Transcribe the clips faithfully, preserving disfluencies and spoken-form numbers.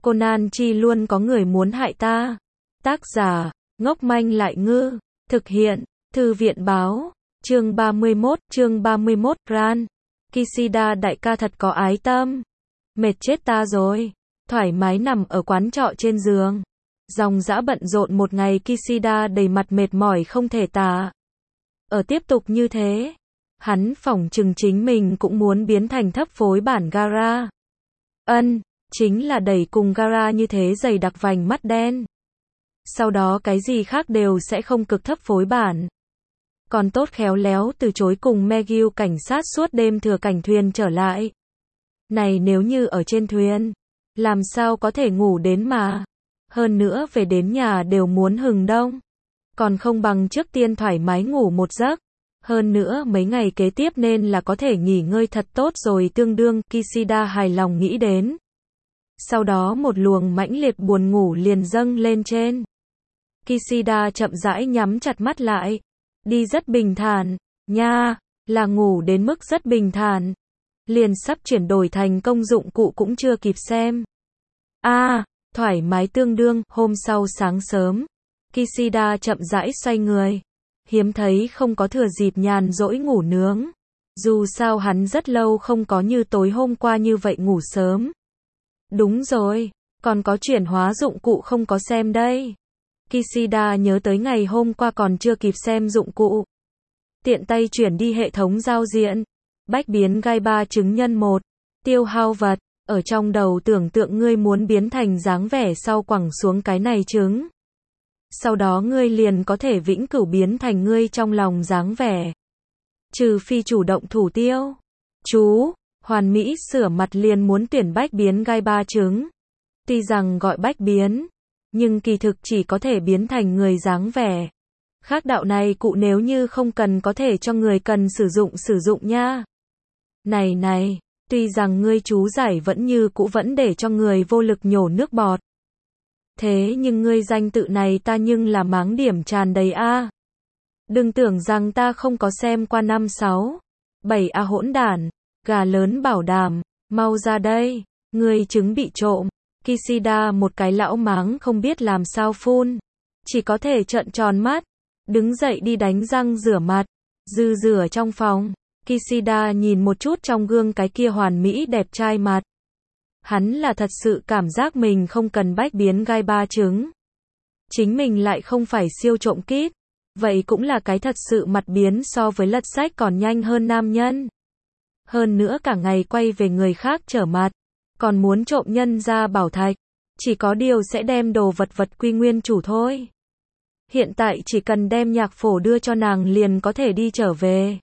Conan chi luôn có người muốn hại ta. Tác giả, ngốc manh lại ngư. Thực hiện, Thư viện báo. Chương ba mươi mốt, chương ba mươi mốt, Ran. Kishida đại ca thật có ái tâm. Mệt chết ta rồi. Thoải mái nằm ở quán trọ trên giường. Dòng dã bận rộn một ngày, Kishida đầy mặt mệt mỏi không thể tả. Ở tiếp tục như thế, hắn phỏng chừng chính mình cũng muốn biến thành thấp phối bản Gaara. Ân, chính là đẩy cùng Gaara như thế, dày đặc vành mắt đen. Sau đó cái gì khác đều sẽ không, cực thấp phối bản. Còn tốt khéo léo từ chối cùng Megil cảnh sát suốt đêm thừa cảnh thuyền trở lại. Này nếu như ở trên thuyền, làm sao có thể ngủ đến mà. Hơn nữa về đến nhà đều muốn hừng đông. Còn không bằng trước tiên thoải mái ngủ một giấc. Hơn nữa mấy ngày kế tiếp nên là có thể nghỉ ngơi thật tốt rồi, tương đương, Kishida hài lòng nghĩ đến. Sau đó một luồng mãnh liệt buồn ngủ liền dâng lên trên. Kishida chậm rãi nhắm chặt mắt lại. Đi rất bình thản, nha, là ngủ đến mức rất bình thản. Liền sắp chuyển đổi thành công dụng cụ cũng chưa kịp xem. A, à, thoải mái tương đương, hôm sau sáng sớm. Kishida chậm rãi xoay người. Hiếm thấy không có thừa dịp nhàn rỗi ngủ nướng. Dù sao hắn rất lâu không có như tối hôm qua như vậy ngủ sớm. Đúng rồi, còn có chuyển hóa dụng cụ không có xem đây. Kishida nhớ tới ngày hôm qua còn chưa kịp xem dụng cụ. Tiện tay chuyển đi hệ thống giao diện. Bách biến gai ba chứng nhân một. Tiêu hao vật. Ở trong đầu tưởng tượng ngươi muốn biến thành dáng vẻ sau quẳng xuống cái này trứng. Sau đó ngươi liền có thể vĩnh cửu biến thành ngươi trong lòng dáng vẻ. Trừ phi chủ động thủ tiêu. Chú, hoàn mỹ sửa mặt liền muốn tuyển bách biến gai ba trứng. Tuy rằng gọi bách biến, nhưng kỳ thực chỉ có thể biến thành người dáng vẻ. Khác đạo này cụ nếu như không cần có thể cho người cần sử dụng sử dụng nha. Này này, tuy rằng ngươi chú giải vẫn như cũ vẫn để cho người vô lực nhổ nước bọt. Thế nhưng ngươi danh tự này ta nhưng là máng điểm tràn đầy a. Đừng tưởng rằng ta không có xem qua năm sáu, bảy a hỗn đản, gà lớn bảo đảm, mau ra đây, ngươi trứng bị trộm. Kishida một cái lão máng không biết làm sao phun, chỉ có thể trợn tròn mắt, đứng dậy đi đánh răng rửa mặt, dư rửa trong phòng. Kishida nhìn một chút trong gương cái kia hoàn mỹ đẹp trai mặt. Hắn là thật sự cảm giác mình không cần bách biến gai ba trứng. Chính mình lại không phải siêu trộm kít. Vậy cũng là cái thật sự mặt biến so với lật sách còn nhanh hơn nam nhân. Hơn nữa cả ngày quay về người khác trở mặt. Còn muốn trộm nhân ra bảo thạch. Chỉ có điều sẽ đem đồ vật vật quy nguyên chủ thôi. Hiện tại chỉ cần đem nhạc phổ đưa cho nàng liền có thể đi trở về.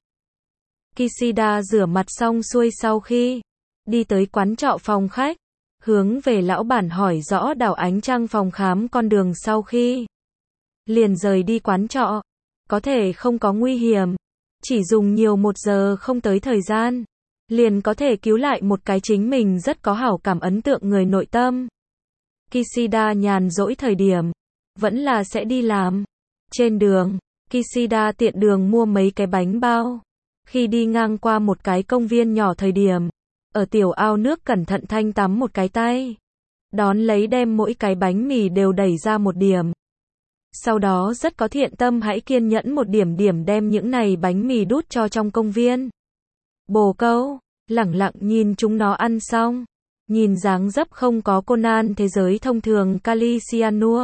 Kishida rửa mặt xong xuôi sau khi đi tới quán trọ phòng khách, hướng về lão bản hỏi rõ đảo ánh trăng phòng khám con đường sau khi liền rời đi quán trọ. Có thể không có nguy hiểm, chỉ dùng nhiều một giờ không tới thời gian, liền có thể cứu lại một cái chính mình rất có hảo cảm ấn tượng người nội tâm. Kishida nhàn rỗi thời điểm, vẫn là sẽ đi làm. Trên đường, Kishida tiện đường mua mấy cái bánh bao. Khi đi ngang qua một cái công viên nhỏ thời điểm, ở tiểu ao nước cẩn thận thanh tắm một cái tay. Đón lấy đem mỗi cái bánh mì đều đẩy ra một điểm. Sau đó rất có thiện tâm hãy kiên nhẫn một điểm điểm đem những này bánh mì đút cho trong công viên. Bồ câu, lẳng lặng nhìn chúng nó ăn xong. Nhìn dáng dấp không có Conan thế giới thông thường kali cyanur.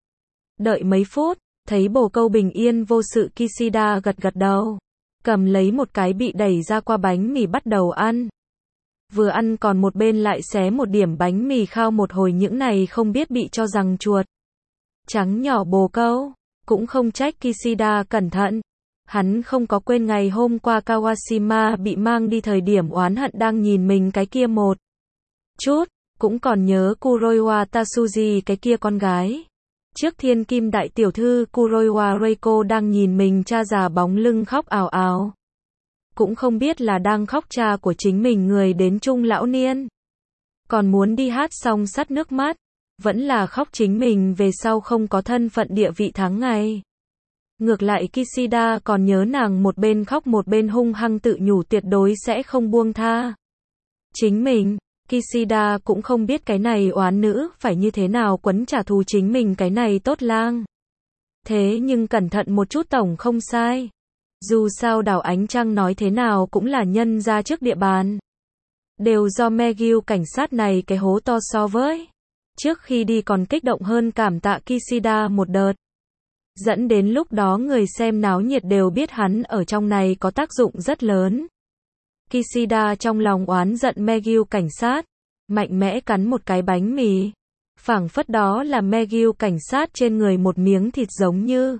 Đợi mấy phút, thấy bồ câu bình yên vô sự, Kishida gật gật đầu. Cầm lấy một cái bị đẩy ra qua bánh mì bắt đầu ăn. Vừa ăn còn một bên lại xé một điểm bánh mì khao một hồi, những này không biết bị cho rằng chuột trắng nhỏ bồ câu. Cũng không trách Kishida cẩn thận. Hắn không có quên ngày hôm qua Kawashima bị mang đi thời điểm oán hận đang nhìn mình cái kia một chút. Cũng còn nhớ Kuroiwa Tatsuji cái kia con gái. Trước thiên kim đại tiểu thư Kuroiwa Reiko đang nhìn mình cha già bóng lưng khóc ào ào. Cũng không biết là đang khóc cha của chính mình người đến trung lão niên. Còn muốn đi hát xong sắt nước mắt. Vẫn là khóc chính mình về sau không có thân phận địa vị tháng ngày. Ngược lại Kishida còn nhớ nàng một bên khóc một bên hung hăng tự nhủ tuyệt đối sẽ không buông tha chính mình. Kishida cũng không biết cái này oán nữ phải như thế nào quấn trả thù chính mình cái này tốt lang. Thế nhưng cẩn thận một chút tổng không sai. Dù sao đảo ánh trăng nói thế nào cũng là nhân ra trước địa bàn. Đều do McGill cảnh sát này cái hố to so với. Trước khi đi còn kích động hơn cảm tạ Kishida một đợt. Dẫn đến lúc đó người xem náo nhiệt đều biết hắn ở trong này có tác dụng rất lớn. Kishida trong lòng oán giận McGill cảnh sát, mạnh mẽ cắn một cái bánh mì. Phảng phất đó là McGill cảnh sát trên người một miếng thịt giống như.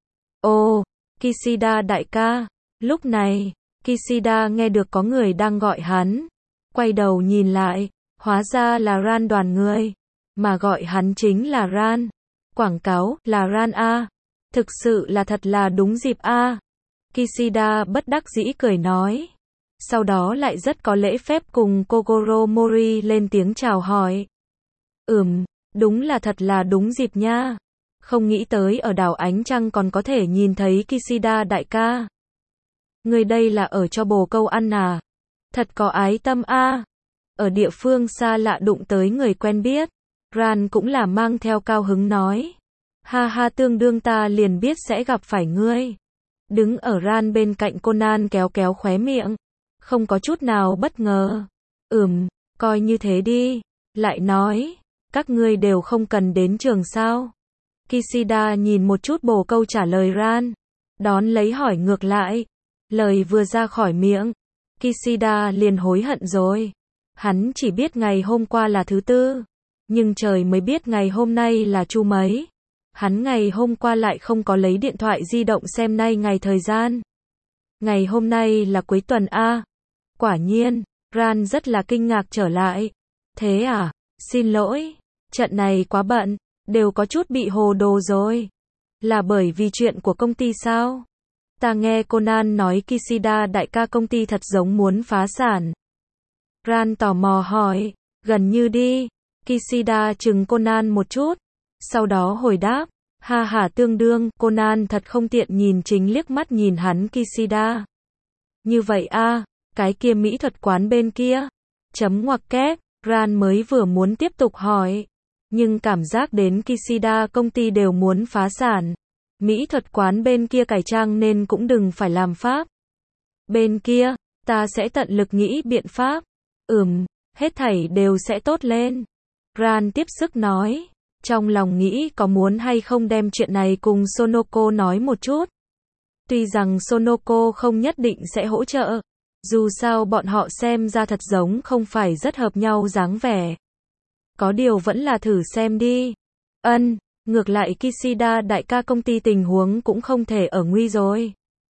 Ô, Kishida đại ca. Lúc này, Kishida nghe được có người đang gọi hắn. Quay đầu nhìn lại, hóa ra là Ran đoàn người. Mà gọi hắn chính là Ran. Quảng cáo là Ran A. Thực sự là thật là đúng dịp A. Kishida bất đắc dĩ cười nói. Sau đó lại rất có lễ phép cùng Kogoro Mori lên tiếng chào hỏi. Ừm, đúng là thật là đúng dịp nha. Không nghĩ tới ở đảo ánh trăng còn có thể nhìn thấy Kishida đại ca. Người đây là ở cho bồ câu ăn à? Thật có ái tâm a. Ở địa phương xa lạ đụng tới người quen biết. Ran cũng là mang theo cao hứng nói. Ha ha tương đương ta liền biết sẽ gặp phải ngươi. Đứng ở Ran bên cạnh Conan kéo kéo khóe miệng. Không có chút nào bất ngờ. Ừm, coi như thế đi. Lại nói, các ngươi đều không cần đến trường sao. Kishida nhìn một chút bồ câu trả lời Ran. Đón lấy hỏi ngược lại. Lời vừa ra khỏi miệng. Kishida liền hối hận rồi. Hắn chỉ biết ngày hôm qua là thứ tư. Nhưng trời mới biết ngày hôm nay là chu mấy. Hắn ngày hôm qua lại không có lấy điện thoại di động xem nay ngày thời gian. Ngày hôm nay là cuối tuần A. Quả nhiên, Ran rất là kinh ngạc trở lại. Thế à, xin lỗi, trận này quá bận, đều có chút bị hồ đồ rồi. Là bởi vì chuyện của công ty sao? Ta nghe Conan nói Kishida đại ca công ty thật giống muốn phá sản. Ran tò mò hỏi, gần như đi. Kishida chừng Conan một chút. Sau đó hồi đáp, ha ha tương đương. Conan thật không tiện nhìn chính liếc mắt nhìn hắn Kishida. Như vậy a, cái kia mỹ thuật quán bên kia. Chấm ngoặc kép, Ran mới vừa muốn tiếp tục hỏi. Nhưng cảm giác đến Kishida công ty đều muốn phá sản. Mỹ thuật quán bên kia cải trang nên cũng đừng phải làm pháp. Bên kia, ta sẽ tận lực nghĩ biện pháp. Ừm, hết thảy đều sẽ tốt lên. Ran tiếp sức nói. Trong lòng nghĩ có muốn hay không đem chuyện này cùng Sonoko nói một chút. Tuy rằng Sonoko không nhất định sẽ hỗ trợ. Dù sao bọn họ xem ra thật giống không phải rất hợp nhau dáng vẻ. Có điều vẫn là thử xem đi. Ân, ngược lại Kishida đại ca công ty tình huống cũng không thể ở nguy rồi.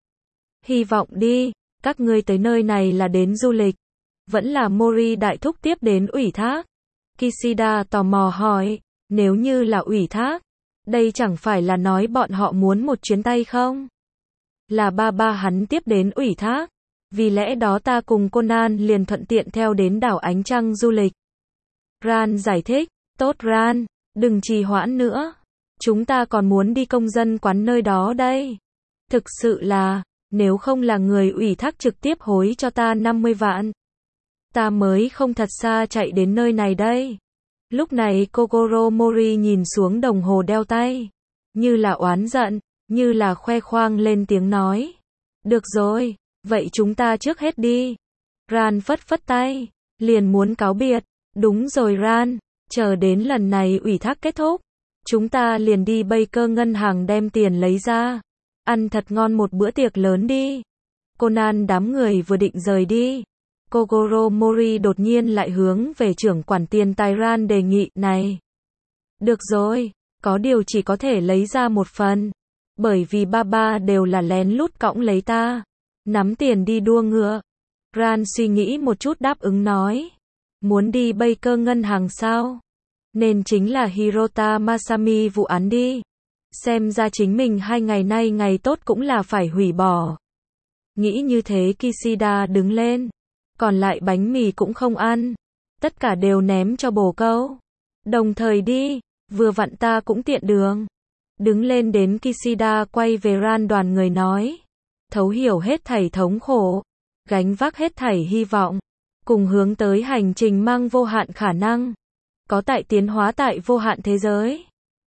Hy vọng đi, các ngươi tới nơi này là đến du lịch. Vẫn là Mori đại thúc tiếp đến ủy thác. Kishida tò mò hỏi, nếu như là ủy thác, đây chẳng phải là nói bọn họ muốn một chuyến tay không? Là ba ba hắn tiếp đến ủy thác. Vì lẽ đó ta cùng Conan liền thuận tiện theo đến đảo ánh trăng du lịch. Ran giải thích, tốt Ran, đừng trì hoãn nữa. Chúng ta còn muốn đi công dân quán nơi đó đây. Thực sự là, nếu không là người ủy thác trực tiếp hối cho ta năm mươi vạn. Ta mới không thật xa chạy đến nơi này đây. Lúc này Kogoro Mori nhìn xuống đồng hồ đeo tay. Như là oán giận, như là khoe khoang lên tiếng nói. Được rồi, vậy chúng ta trước hết đi. Ran phất phất tay, liền muốn cáo biệt. Đúng rồi Ran, chờ đến lần này ủy thác kết thúc. Chúng ta liền đi Baker ngân hàng đem tiền lấy ra. Ăn thật ngon một bữa tiệc lớn đi. Conan đám người vừa định rời đi. Kogoro Mori đột nhiên lại hướng về trưởng quản tiền tài Ran đề nghị này. Được rồi, có điều chỉ có thể lấy ra một phần. Bởi vì ba ba đều là lén lút cõng lấy ta. Nắm tiền đi đua ngựa. Ran suy nghĩ một chút đáp ứng nói. Muốn đi Baker ngân hàng sao? Nên chính là Hirota Masami vụ án đi. Xem ra chính mình hai ngày nay ngày tốt cũng là phải hủy bỏ. Nghĩ như thế Kishida đứng lên. Còn lại bánh mì cũng không ăn. Tất cả đều ném cho bồ câu. Đồng thời đi, vừa vặn ta cũng tiện đường. Đứng lên đến Kishida quay về Ran đoàn người nói. Thấu hiểu hết thảy thống khổ. Gánh vác hết thảy hy vọng. cùng hướng tới hành trình mang vô hạn khả năng, có tại tiến hóa tại vô hạn thế giới.